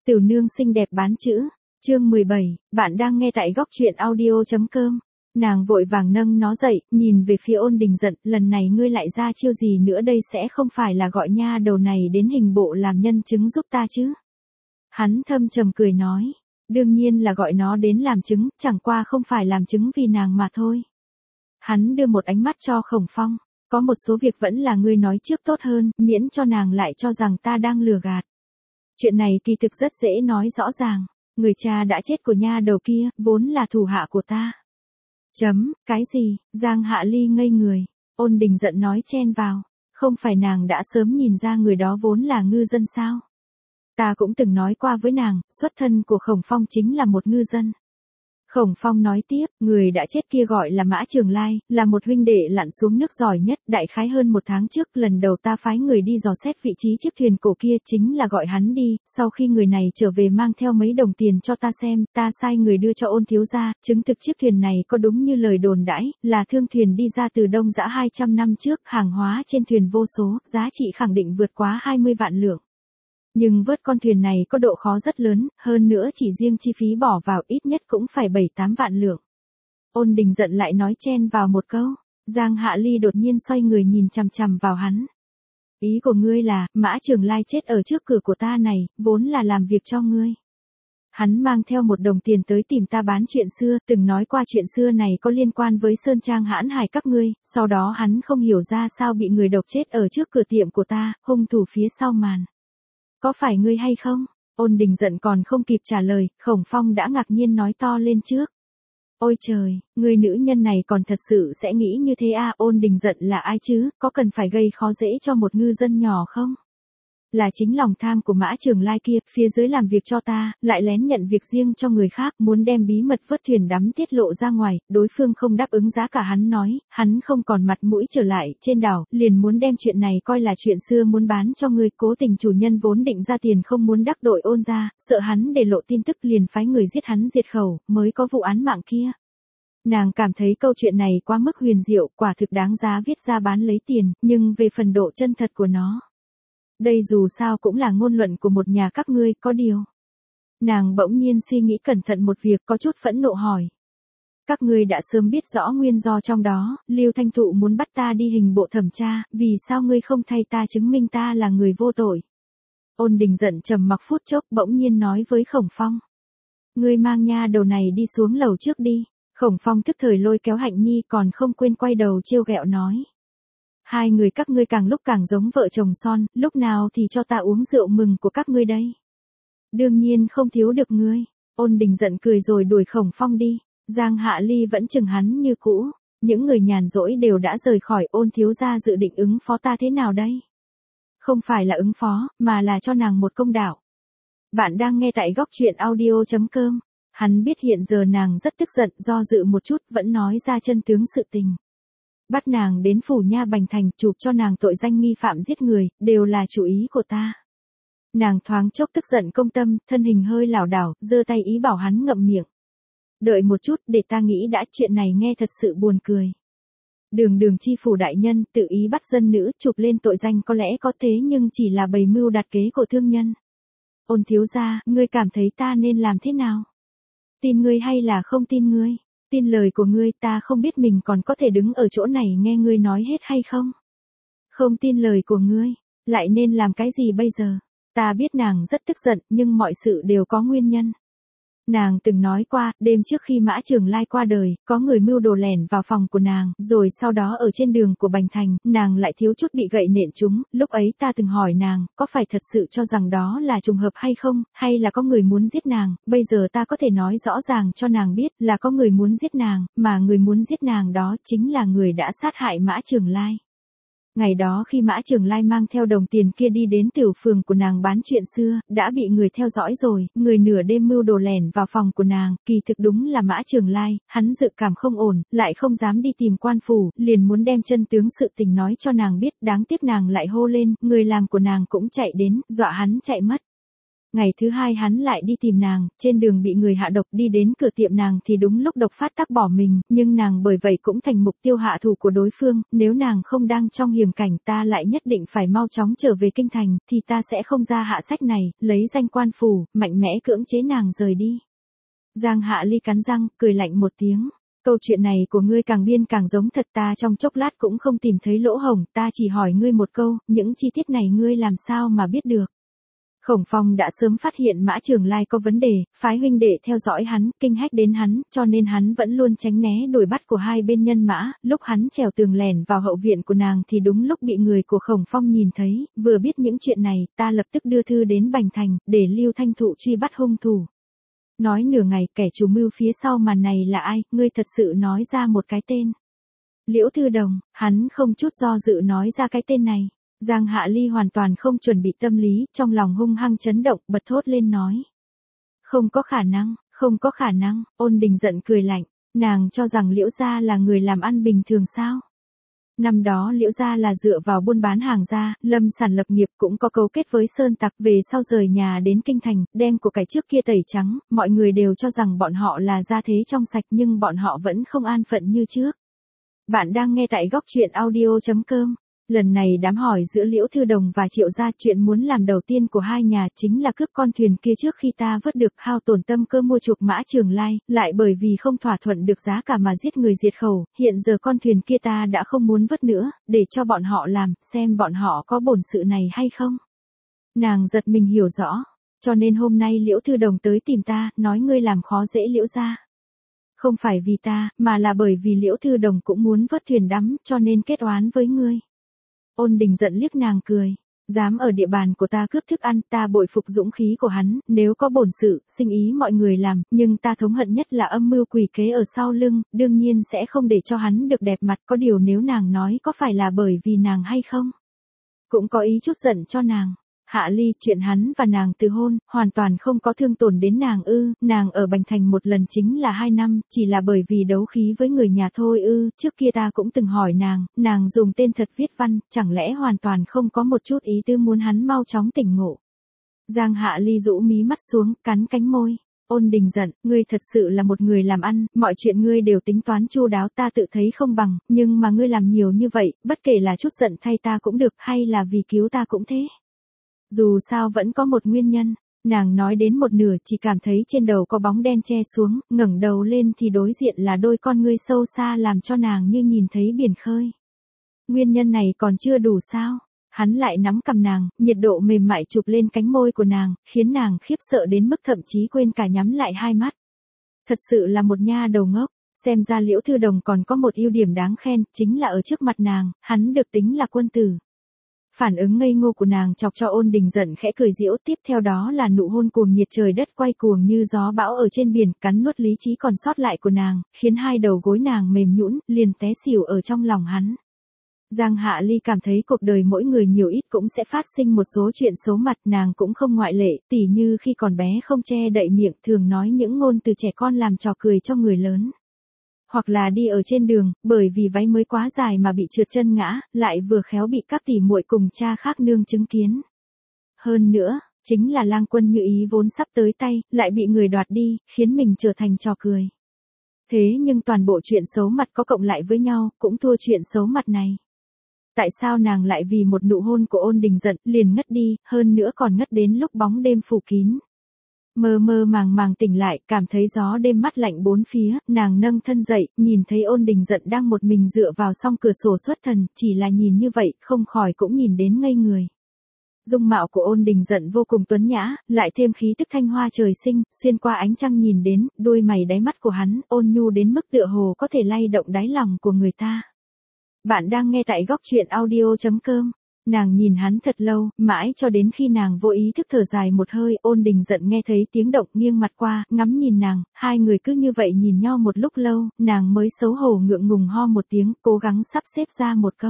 Tiểu nương xinh đẹp bán chữ. Chương 17, bạn đang nghe tại góc truyện audio.com. Nàng vội vàng nâng nó dậy, nhìn về phía Ôn Đình Dận, lần này ngươi lại ra chiêu gì nữa đây, sẽ không phải là gọi nha đầu này đến hình bộ làm nhân chứng giúp ta chứ? Hắn thâm trầm cười nói, đương nhiên là gọi nó đến làm chứng, chẳng qua không phải làm chứng vì nàng mà thôi. Hắn đưa một ánh mắt cho Khổng Phong, có một số việc vẫn là ngươi nói trước tốt hơn, miễn cho nàng lại cho rằng ta đang lừa gạt. Chuyện này kỳ thực rất dễ nói rõ ràng, người cha đã chết của nha đầu kia, vốn là thủ hạ của ta. Cái gì? Giang Hạ Ly ngây người, Ôn Đình Dận nói chen vào, không phải nàng đã sớm nhìn ra người đó vốn là ngư dân sao? Ta cũng từng nói qua với nàng, xuất thân của Khổng Phong chính là một ngư dân. Khổng Phong nói tiếp, người đã chết kia gọi là Mã Trường Lai, là một huynh đệ lặn xuống nước giỏi nhất, đại khái hơn một tháng trước, lần đầu ta phái người đi dò xét vị trí chiếc thuyền cổ kia, chính là gọi hắn đi, sau khi người này trở về mang theo mấy đồng tiền cho ta xem, ta sai người đưa cho Ôn thiếu gia, chứng thực chiếc thuyền này có đúng như lời đồn đãi, là thương thuyền đi ra từ Đông Dã 200 năm trước, hàng hóa trên thuyền vô số, giá trị khẳng định vượt quá 20 vạn lượng. Nhưng vớt con thuyền này có độ khó rất lớn, hơn nữa chỉ riêng chi phí bỏ vào ít nhất cũng phải 7-8 vạn lượng. Ôn Đình Dận lại nói chen vào một câu, Giang Hạ Ly đột nhiên xoay người nhìn chằm chằm vào hắn. Ý của ngươi là, Mã Trường Lai chết ở trước cửa của ta này, vốn là làm việc cho ngươi. Hắn mang theo một đồng tiền tới tìm ta bán chuyện xưa, từng nói qua chuyện xưa này có liên quan với Sơn Trang Hãn Hải các ngươi, sau đó hắn không hiểu ra sao bị người độc chết ở trước cửa tiệm của ta, hung thủ phía sau màn. Có phải ngươi hay không? Ôn Đình Dận còn không kịp trả lời, Khổng Phong đã ngạc nhiên nói to lên trước. Ôi trời, người nữ nhân này còn thật sự sẽ nghĩ như thế à? Ôn Đình Dận là ai chứ, có cần phải gây khó dễ cho một ngư dân nhỏ không? Là chính lòng tham của Mã Trường Lai kia, phía dưới làm việc cho ta, lại lén nhận việc riêng cho người khác, muốn đem bí mật vớt thuyền đắm tiết lộ ra ngoài, đối phương không đáp ứng giá cả hắn nói, hắn không còn mặt mũi trở lại trên đảo, liền muốn đem chuyện này coi là chuyện xưa muốn bán cho người, cố tình chủ nhân vốn định ra tiền không muốn đắc tội Ôn gia, sợ hắn để lộ tin tức liền phái người giết hắn diệt khẩu, mới có vụ án mạng kia. Nàng cảm thấy câu chuyện này quá mức huyền diệu, quả thực đáng giá viết ra bán lấy tiền, nhưng về phần độ chân thật của nó, đây dù sao cũng là ngôn luận của một nhà các ngươi, có điều. Nàng bỗng nhiên suy nghĩ cẩn thận một việc, có chút phẫn nộ hỏi. Các ngươi đã sớm biết rõ nguyên do trong đó, Lưu Thanh Thụ muốn bắt ta đi hình bộ thẩm tra, vì sao ngươi không thay ta chứng minh ta là người vô tội? Ôn Đình Dận trầm mặc phút chốc, bỗng nhiên nói với Khổng Phong. Ngươi mang nha đầu này đi xuống lầu trước đi. Khổng Phong tức thời lôi kéo Hạnh Nhi, còn không quên quay đầu trêu ghẹo nói. Hai người các ngươi càng lúc càng giống vợ chồng son, lúc nào thì cho ta uống rượu mừng của các ngươi đây? Đương nhiên không thiếu được ngươi. Ôn Đình Dận cười rồi đuổi Khổng Phong đi. Giang Hạ Ly vẫn chừng hắn như cũ. Những người nhàn rỗi đều đã rời khỏi. Ôn thiếu gia dự định ứng phó ta thế nào đây? Không phải là ứng phó, mà là cho nàng một công đạo. Bạn đang nghe tại góc truyện audio.com. Hắn biết hiện giờ nàng rất tức giận, do dự một chút vẫn nói ra chân tướng sự tình. Bắt nàng đến phủ nha Bành Thành, chụp cho nàng tội danh nghi phạm giết người, đều là chủ ý của ta. Nàng thoáng chốc tức giận công tâm, thân hình hơi lảo đảo, giơ tay ý bảo hắn ngậm miệng. Đợi một chút, để ta nghĩ đã, chuyện này nghe thật sự buồn cười. Đường chi phủ đại nhân, tự ý bắt dân nữ, chụp lên tội danh có lẽ có thế nhưng chỉ là bày mưu đặt kế của thương nhân. Ôn thiếu gia, ngươi cảm thấy ta nên làm thế nào? Tin ngươi hay là không tin ngươi? Tin lời của ngươi, ta không biết mình còn có thể đứng ở chỗ này nghe ngươi nói hết hay không? Không tin lời của ngươi, lại nên làm cái gì bây giờ? Ta biết nàng rất tức giận, nhưng mọi sự đều có nguyên nhân. Nàng từng nói qua, đêm trước khi Mã Trường Lai qua đời, có người mưu đồ lẻn vào phòng của nàng, rồi sau đó ở trên đường của Bành Thành, nàng lại thiếu chút bị gậy nện trúng, lúc ấy ta từng hỏi nàng, có phải thật sự cho rằng đó là trùng hợp hay không, hay là có người muốn giết nàng, bây giờ ta có thể nói rõ ràng cho nàng biết là có người muốn giết nàng, mà người muốn giết nàng đó chính là người đã sát hại Mã Trường Lai. Ngày đó khi Mã Trường Lai mang theo đồng tiền kia đi đến tiểu phường của nàng bán chuyện xưa, đã bị người theo dõi rồi, người nửa đêm mưu đồ lẻn vào phòng của nàng, kỳ thực đúng là Mã Trường Lai, hắn dự cảm không ổn, lại không dám đi tìm quan phủ, liền muốn đem chân tướng sự tình nói cho nàng biết, đáng tiếc nàng lại hô lên, người làm của nàng cũng chạy đến, dọa hắn chạy mất. Ngày thứ hai hắn lại đi tìm nàng, trên đường bị người hạ độc, đi đến cửa tiệm nàng thì đúng lúc độc phát tác bỏ mình, nhưng nàng bởi vậy cũng thành mục tiêu hạ thủ của đối phương, nếu nàng không đang trong hiểm cảnh ta lại nhất định phải mau chóng trở về kinh thành, thì ta sẽ không ra hạ sách này, lấy danh quan phủ, mạnh mẽ cưỡng chế nàng rời đi. Giang Hạ Ly cắn răng, cười lạnh một tiếng. Câu chuyện này của ngươi càng biên càng giống thật, ta trong chốc lát cũng không tìm thấy lỗ hổng, ta chỉ hỏi ngươi một câu, những chi tiết này ngươi làm sao mà biết được. Khổng Phong đã sớm phát hiện Mã Trường Lai có vấn đề, phái huynh đệ theo dõi hắn, kinh hách đến hắn, cho nên hắn vẫn luôn tránh né đuổi bắt của hai bên nhân mã, lúc hắn trèo tường lẻn vào hậu viện của nàng thì đúng lúc bị người của Khổng Phong nhìn thấy, vừa biết những chuyện này, ta lập tức đưa thư đến Bành Thành, để Lưu Thanh Thụ truy bắt hung thủ. Nói nửa ngày, kẻ chủ mưu phía sau màn này là ai, ngươi thật sự nói ra một cái tên. Liễu Thư Đồng, hắn không chút do dự nói ra cái tên này. Giang Hạ Ly hoàn toàn không chuẩn bị tâm lý, trong lòng hung hăng chấn động, bật thốt lên nói. Không có khả năng, không có khả năng, Ôn Đình giận cười lạnh, nàng cho rằng Liễu gia là người làm ăn bình thường sao? Năm đó Liễu gia là dựa vào buôn bán hàng gia, lâm sản lập nghiệp, cũng có cấu kết với sơn tặc, về sau rời nhà đến kinh thành, đem của cải trước kia tẩy trắng, mọi người đều cho rằng bọn họ là gia thế trong sạch nhưng bọn họ vẫn không an phận như trước. Bạn đang nghe tại góc truyện audio.com. Lần này đám hỏi giữa Liễu Thư Đồng và Triệu gia, chuyện muốn làm đầu tiên của hai nhà chính là cướp con thuyền kia trước khi ta vớt được, hao tổn tâm cơ mua chuộc Mã Trường Lai, lại bởi vì không thỏa thuận được giá cả mà giết người diệt khẩu, hiện giờ con thuyền kia ta đã không muốn vớt nữa, để cho bọn họ làm, xem bọn họ có bổn sự này hay không. Nàng giật mình hiểu rõ, cho nên hôm nay Liễu Thư Đồng tới tìm ta, nói ngươi làm khó dễ Liễu gia. Không phải vì ta, mà là bởi vì Liễu Thư Đồng cũng muốn vớt thuyền đắm, cho nên kết oán với ngươi. Ôn Đình giận liếc nàng cười, dám ở địa bàn của ta cướp thức ăn, ta bội phục dũng khí của hắn, nếu có bổn sự, sinh ý mọi người làm, nhưng ta thống hận nhất là âm mưu quỷ kế ở sau lưng, đương nhiên sẽ không để cho hắn được đẹp mặt, có điều nếu nàng nói có phải là bởi vì nàng hay không? Cũng có ý chút giận cho nàng. Hạ Ly, chuyện hắn và nàng từ hôn, hoàn toàn không có thương tổn đến nàng ư, nàng ở Bành Thành một lần chính là 2 năm, chỉ là bởi vì đấu khí với người nhà thôi ư, trước kia ta cũng từng hỏi nàng dùng tên thật viết văn, chẳng lẽ hoàn toàn không có một chút ý tư muốn hắn mau chóng tỉnh ngộ. Giang Hạ Ly rũ mí mắt xuống, cắn cánh môi. Ôn Đình giận, ngươi thật sự là một người làm ăn, mọi chuyện ngươi đều tính toán chu đáo, ta tự thấy không bằng, nhưng mà ngươi làm nhiều như vậy, bất kể là chút giận thay ta cũng được, hay là vì cứu ta cũng thế. Dù sao vẫn có một nguyên nhân, nàng nói đến một nửa chỉ cảm thấy trên đầu có bóng đen che xuống, ngẩng đầu lên thì đối diện là đôi con ngươi sâu xa làm cho nàng như nhìn thấy biển khơi. Nguyên nhân này còn chưa đủ sao? Hắn lại nắm cầm nàng, nhiệt độ mềm mại chụp lên cánh môi của nàng, khiến nàng khiếp sợ đến mức thậm chí quên cả nhắm lại hai mắt. Thật sự là một nha đầu ngốc, xem ra Liễu Thư Đồng còn có một ưu điểm đáng khen, chính là ở trước mặt nàng, hắn được tính là quân tử. Phản ứng ngây ngô của nàng chọc cho Ôn Đình giận khẽ cười giễu, tiếp theo đó là nụ hôn cuồng nhiệt trời đất quay cuồng như gió bão ở trên biển, cắn nuốt lý trí còn sót lại của nàng, khiến hai đầu gối nàng mềm nhũn, liền té xỉu ở trong lòng hắn. Giang Hạ Ly cảm thấy cuộc đời mỗi người nhiều ít cũng sẽ phát sinh một số chuyện xấu mặt, nàng cũng không ngoại lệ, tỉ như khi còn bé không che đậy miệng, thường nói những ngôn từ trẻ con làm trò cười cho người lớn. Hoặc là đi ở trên đường, bởi vì váy mới quá dài mà bị trượt chân ngã, lại vừa khéo bị các tỷ muội cùng cha khác nương chứng kiến. Hơn nữa, chính là Lang Quân Như Ý vốn sắp tới tay, lại bị người đoạt đi, khiến mình trở thành trò cười. Thế nhưng toàn bộ chuyện xấu mặt có cộng lại với nhau, cũng thua chuyện xấu mặt này. Tại sao nàng lại vì một nụ hôn của Ôn Đình giận, liền ngất đi, hơn nữa còn ngất đến lúc bóng đêm phủ kín. Mơ mơ màng màng tỉnh lại, cảm thấy gió đêm mát lạnh bốn phía, nàng nâng thân dậy, nhìn thấy Ôn Đình giận đang một mình dựa vào song cửa sổ xuất thần, chỉ là nhìn như vậy, không khỏi cũng nhìn đến ngây người. Dung mạo của Ôn Đình giận vô cùng tuấn nhã, lại thêm khí tức thanh hoa trời sinh, xuyên qua ánh trăng nhìn đến, đôi mày đáy mắt của hắn, ôn nhu đến mức tựa hồ có thể lay động đáy lòng của người ta. Bạn đang nghe tại góc truyện audio.com. Nàng nhìn hắn thật lâu, mãi cho đến khi nàng vô ý thức thở dài một hơi, Ôn Đình giận nghe thấy tiếng động nghiêng mặt qua, ngắm nhìn nàng, hai người cứ như vậy nhìn nhau một lúc lâu, nàng mới xấu hổ ngượng ngùng ho một tiếng, cố gắng sắp xếp ra một câu.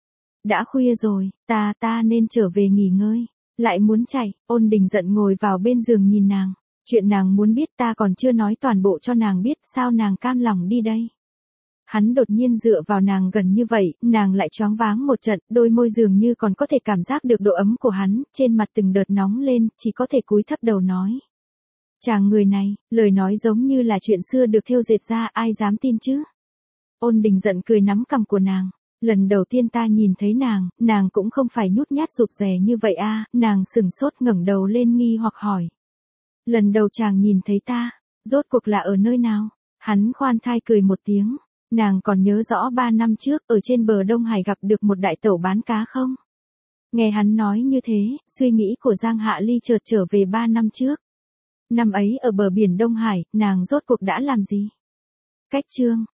Đã khuya rồi, ta nên trở về nghỉ ngơi. Lại muốn chạy, Ôn Đình giận ngồi vào bên giường nhìn nàng. Chuyện nàng muốn biết ta còn chưa nói toàn bộ cho nàng biết, sao nàng cam lòng đi đây. Hắn đột nhiên dựa vào nàng gần như vậy, nàng lại choáng váng một trận, đôi môi dường như còn có thể cảm giác được độ ấm của hắn, trên mặt từng đợt nóng lên, chỉ có thể cúi thấp đầu nói. Chàng người này, lời nói giống như là chuyện xưa được thêu dệt ra, ai dám tin chứ? Ôn Đình giận cười nắm cằm của nàng. Lần đầu tiên ta nhìn thấy nàng cũng không phải nhút nhát rụt rè như vậy a. Nàng sừng sốt ngẩng đầu lên nghi hoặc hỏi. Lần đầu chàng nhìn thấy ta, rốt cuộc là ở nơi nào? Hắn khoan thai cười một tiếng. Nàng còn nhớ rõ 3 năm trước, ở trên bờ Đông Hải gặp được một đại tẩu bán cá không? Nghe hắn nói như thế, suy nghĩ của Giang Hạ Ly chợt trở về 3 năm trước. Năm ấy ở bờ biển Đông Hải, nàng rốt cuộc đã làm gì? Cách chương